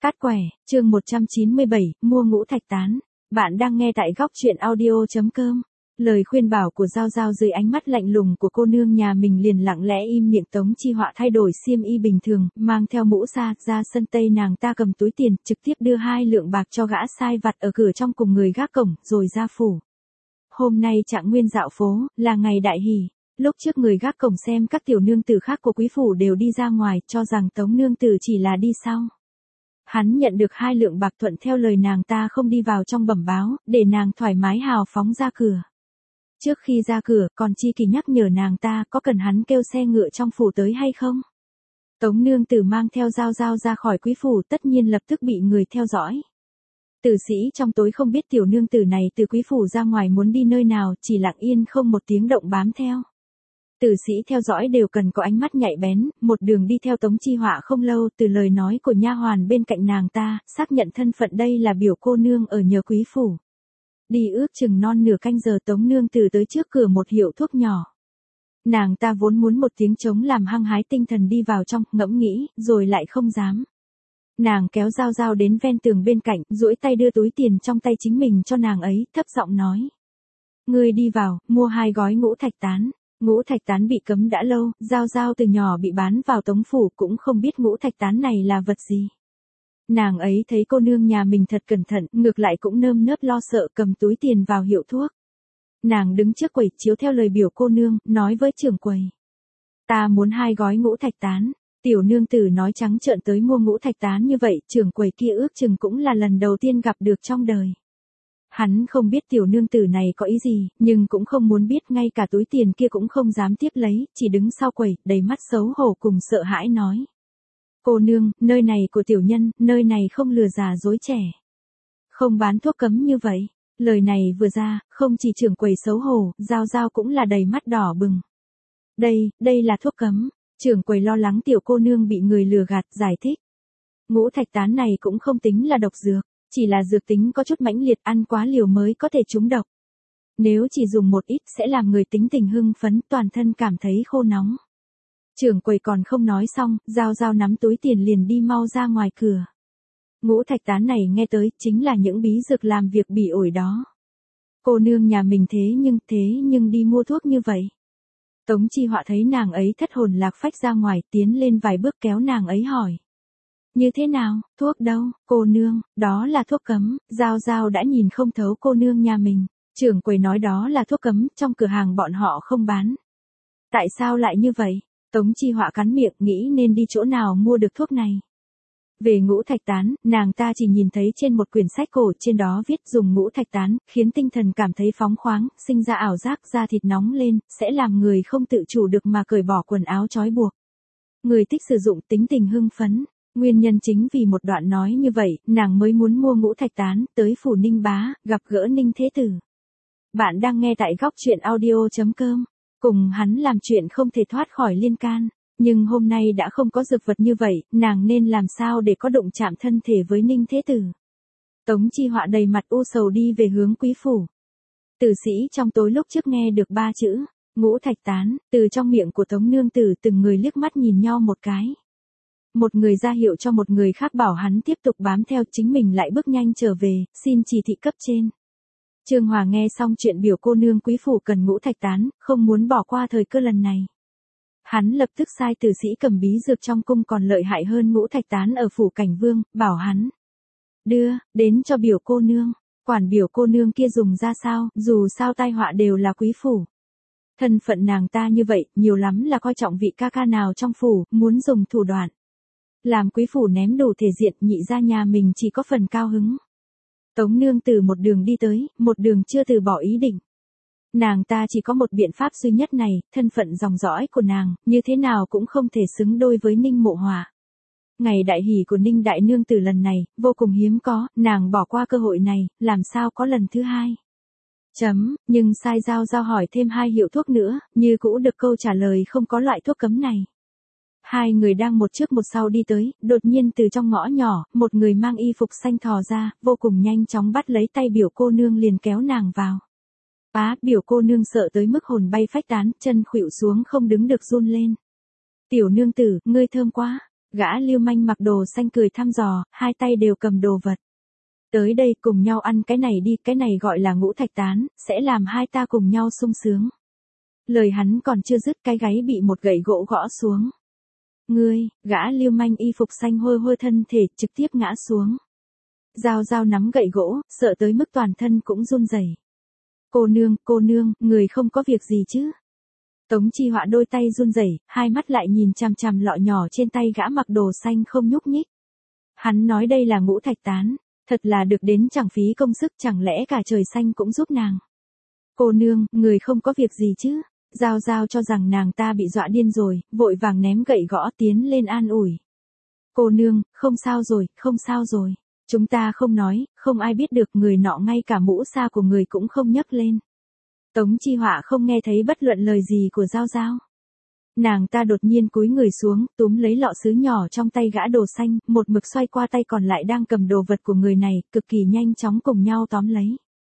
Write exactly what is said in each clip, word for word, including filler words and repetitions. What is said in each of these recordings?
Cát quẻ, chương một trăm chín mươi bảy, mua ngũ thạch tán. Bạn đang nghe tại góc truyện audio chấm com. Lời khuyên bảo của Giao Giao dưới ánh mắt lạnh lùng của cô nương nhà mình liền lặng lẽ im miệng. Tống Chi Họa thay đổi xiêm y bình thường, mang theo mũ sa, ra sân tây. Nàng ta cầm túi tiền, trực tiếp đưa hai lượng bạc cho gã sai vặt ở cửa trong cùng người gác cổng, rồi ra phủ. Hôm nay Trạng Nguyên dạo phố, là ngày đại hỷ. Lúc trước người gác cổng xem các tiểu nương tử khác của quý phủ đều đi ra ngoài, cho rằng Tống nương tử chỉ là đi sau. Hắn nhận được hai lượng bạc, thuận theo lời nàng ta không đi vào trong bẩm báo, để nàng thoải mái hào phóng ra cửa. Trước khi ra cửa, còn chi kỳ nhắc nhở nàng ta có cần hắn kêu xe ngựa trong phủ tới hay không. Tống nương tử mang theo Giao Giao ra khỏi quý phủ, tất nhiên lập tức bị người theo dõi. Tử sĩ trong tối không biết tiểu nương tử này từ quý phủ ra ngoài muốn đi nơi nào, chỉ lặng yên không một tiếng động bám theo. Tử sĩ theo dõi đều cần có ánh mắt nhạy bén, một đường đi theo Tống Chi Họa không lâu, từ lời nói của nha hoàn bên cạnh nàng ta, xác nhận thân phận đây là biểu cô nương ở nhờ quý phủ. Đi ước chừng non nửa canh giờ, Tống nương tử tới trước cửa một hiệu thuốc nhỏ. Nàng ta vốn muốn một tiếng trống làm hăng hái tinh thần đi vào trong, ngẫm nghĩ, rồi lại không dám. Nàng kéo Giao Giao đến ven tường bên cạnh, duỗi tay đưa túi tiền trong tay chính mình cho nàng ấy, thấp giọng nói. Ngươi đi vào, mua hai gói ngũ thạch tán. Ngũ thạch tán bị cấm đã lâu, Giao Giao từ nhỏ bị bán vào Tống phủ, cũng không biết ngũ thạch tán này là vật gì. Nàng ấy thấy cô nương nhà mình thật cẩn thận, ngược lại cũng nơm nớp lo sợ, cầm túi tiền vào hiệu thuốc. Nàng đứng trước quầy, chiếu theo lời biểu cô nương, nói với trưởng quầy. Ta muốn hai gói ngũ thạch tán. Tiểu nương tử nói trắng trợn tới mua ngũ thạch tán như vậy, trưởng quầy kia ước chừng cũng là lần đầu tiên gặp được trong đời. Hắn không biết tiểu nương tử này có ý gì, nhưng cũng không muốn biết, ngay cả túi tiền kia cũng không dám tiếp lấy, chỉ đứng sau quầy, đầy mắt xấu hổ cùng sợ hãi nói. Cô nương, nơi này của tiểu nhân, nơi này không lừa già dối trẻ. Không bán thuốc cấm như vậy. Lời này vừa ra, không chỉ trưởng quầy xấu hổ, Giao Giao cũng là đầy mắt đỏ bừng. Đây, đây là thuốc cấm. Trưởng quầy lo lắng tiểu cô nương bị người lừa gạt, giải thích. Ngũ thạch tán này cũng không tính là độc dược. Chỉ là dược tính có chút mãnh liệt, ăn quá liều mới có thể trúng độc. Nếu chỉ dùng một ít sẽ làm người tính tình hưng phấn, toàn thân cảm thấy khô nóng. Trưởng quầy còn không nói xong, Giao Giao nắm túi tiền liền đi mau ra ngoài cửa. Ngũ thạch tán này nghe tới chính là những bí dược làm việc bỉ ổi đó. Cô nương nhà mình thế nhưng thế nhưng đi mua thuốc như vậy. Tống Chi Họa thấy nàng ấy thất hồn lạc phách ra ngoài, tiến lên vài bước kéo nàng ấy hỏi. Như thế nào, thuốc đâu, cô nương, đó là thuốc cấm. Giao Giao đã nhìn không thấu cô nương nhà mình. Trưởng quầy nói đó là thuốc cấm, trong cửa hàng bọn họ không bán. Tại sao lại như vậy? Tống Chi Họa cắn miệng, nghĩ nên đi chỗ nào mua được thuốc này. Về ngũ thạch tán, nàng ta chỉ nhìn thấy trên một quyển sách cổ, trên đó viết dùng ngũ thạch tán, khiến tinh thần cảm thấy phóng khoáng, sinh ra ảo giác, da thịt nóng lên, sẽ làm người không tự chủ được mà cởi bỏ quần áo trói buộc. Người thích sử dụng tính tình hưng phấn. Nguyên nhân chính vì một đoạn nói như vậy, nàng mới muốn mua ngũ thạch tán, tới phủ Ninh Bá, gặp gỡ Ninh Thế Tử. Bạn đang nghe tại góc truyện audio chấm com. Cùng hắn làm chuyện không thể thoát khỏi liên can. Nhưng hôm nay đã không có dược vật như vậy, nàng nên làm sao để có đụng chạm thân thể với Ninh Thế Tử. Tống Chi Họa đầy mặt u sầu đi về hướng quý phủ. Tử sĩ trong tối lúc trước nghe được ba chữ, ngũ thạch tán, từ trong miệng của Tống nương tử, từng người liếc mắt nhìn nhau một cái. Một người ra hiệu cho một người khác bảo hắn tiếp tục bám theo, chính mình lại bước nhanh trở về, xin chỉ thị cấp trên. Trương Hòa nghe xong chuyện biểu cô nương quý phủ cần ngũ thạch tán, không muốn bỏ qua thời cơ lần này. Hắn lập tức sai tử sĩ cầm bí dược trong cung còn lợi hại hơn ngũ thạch tán ở phủ Cảnh Vương, bảo hắn. Đưa, đến cho biểu cô nương, quản biểu cô nương kia dùng ra sao, dù sao tai họa đều là quý phủ. Thân phận nàng ta như vậy, nhiều lắm là coi trọng vị ca ca nào trong phủ, muốn dùng thủ đoạn. Làm quý phủ ném đủ thể diện, nhị ra nhà mình chỉ có phần cao hứng. Tống nương tử một đường đi tới, một đường chưa từ bỏ ý định. Nàng ta chỉ có một biện pháp duy nhất này, thân phận dòng dõi của nàng, như thế nào cũng không thể xứng đôi với Ninh Mộ Hòa. Ngày đại hỷ của Ninh đại nương tử lần này, vô cùng hiếm có, nàng bỏ qua cơ hội này, làm sao có lần thứ hai. Chấm, nhưng sai Giao Giao hỏi thêm hai hiệu thuốc nữa, như cũ được câu trả lời không có loại thuốc cấm này. Hai người đang một trước một sau đi tới, đột nhiên từ trong ngõ nhỏ, một người mang y phục xanh thò ra, vô cùng nhanh chóng bắt lấy tay biểu cô nương liền kéo nàng vào. Á, biểu cô nương sợ tới mức hồn bay phách tán, chân khuỵu xuống không đứng được run lên. Tiểu nương tử, ngươi thơm quá. Gã lưu manh mặc đồ xanh cười thăm dò, hai tay đều cầm đồ vật. Tới đây cùng nhau ăn cái này đi, cái này gọi là ngũ thạch tán, sẽ làm hai ta cùng nhau sung sướng. Lời hắn còn chưa dứt cái gáy bị một gậy gỗ gõ xuống. Ngươi, gã lưu manh y phục xanh hôi hôi thân thể trực tiếp ngã xuống. Giao Giao nắm gậy gỗ, sợ tới mức toàn thân cũng run rẩy. Cô nương, cô nương, người không có việc gì chứ? Tống Chi Họa đôi tay run rẩy, hai mắt lại nhìn chằm chằm lọ nhỏ trên tay gã mặc đồ xanh không nhúc nhích. Hắn nói đây là ngũ thạch tán, thật là được đến chẳng phí công sức, chẳng lẽ cả trời xanh cũng giúp nàng. Cô nương, người không có việc gì chứ? Giao Giao cho rằng nàng ta bị dọa điên rồi, vội vàng ném gậy gõ tiến lên an ủi. Cô nương, không sao rồi, không sao rồi. Chúng ta không nói, không ai biết được, người nọ ngay cả mũ sa của người cũng không nhấc lên. Tống Chi Họa không nghe thấy bất luận lời gì của Giao Giao. Nàng ta đột nhiên cúi người xuống, túm lấy lọ sứ nhỏ trong tay gã đồ xanh, một mực xoay qua tay còn lại đang cầm đồ vật của người này, cực kỳ nhanh chóng cùng nhau tóm lấy.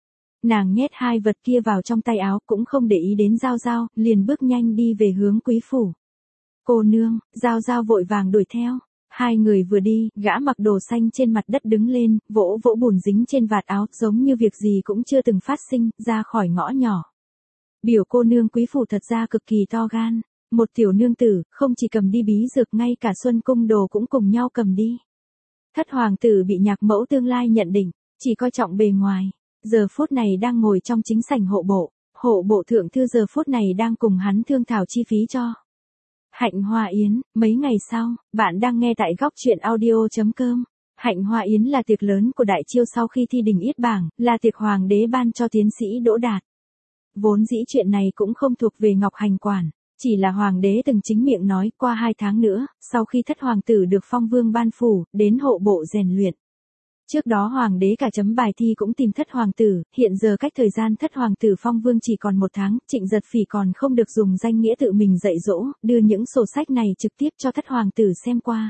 Nàng nhét hai vật kia vào trong tay áo, cũng không để ý đến Giao Giao, liền bước nhanh đi về hướng quý phủ. Cô nương, Giao Giao vội vàng đuổi theo. Hai người vừa đi, gã mặc đồ xanh trên mặt đất đứng lên, vỗ vỗ bùn dính trên vạt áo, giống như việc gì cũng chưa từng phát sinh, ra khỏi ngõ nhỏ. Biểu cô nương quý phủ thật ra cực kỳ to gan. Một tiểu nương tử, không chỉ cầm đi bí dược, ngay cả xuân cung đồ cũng cùng nhau cầm đi. Thất hoàng tử bị nhạc mẫu tương lai nhận định, chỉ coi trọng bề ngoài. Giờ phút này đang ngồi trong chính sảnh hộ bộ. Hộ bộ thượng thư giờ phút này đang cùng hắn thương thảo chi phí cho Hạnh Hoa Yến. Mấy ngày sau, bạn đang nghe tại góc truyện audio chấm com. Hạnh Hoa Yến là tiệc lớn của Đại Chiêu sau khi thi đình yết bảng, là tiệc hoàng đế ban cho tiến sĩ Đỗ Đạt. Vốn dĩ chuyện này cũng không thuộc về Ngọc Hành quản, chỉ là hoàng đế từng chính miệng nói qua hai tháng nữa, sau khi thất hoàng tử được phong vương ban phủ, đến hộ bộ rèn luyện. Trước đó hoàng đế cả chấm bài thi cũng tìm thất hoàng tử, hiện giờ cách thời gian thất hoàng tử phong vương chỉ còn một tháng, Trịnh Giật Phỉ còn không được dùng danh nghĩa tự mình dạy dỗ, đưa những sổ sách này trực tiếp cho thất hoàng tử xem qua.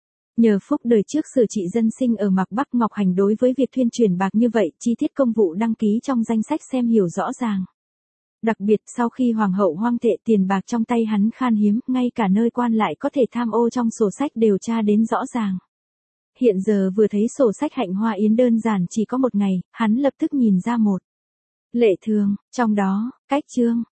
Nhờ phúc đời trước xử trị dân sinh ở Mạc Bắc, Ngọc Hành đối với việc thuyên truyền bạc như vậy, chi tiết công vụ đăng ký trong danh sách xem hiểu rõ ràng. Đặc biệt sau khi hoàng hậu hoang thệ, tiền bạc trong tay hắn khan hiếm, ngay cả nơi quan lại có thể tham ô trong sổ sách đều tra đến rõ ràng. Hiện giờ vừa thấy sổ sách Hạnh Hoa Yến đơn giản chỉ có một ngày, hắn lập tức nhìn ra một lệ thường, trong đó, cách chương,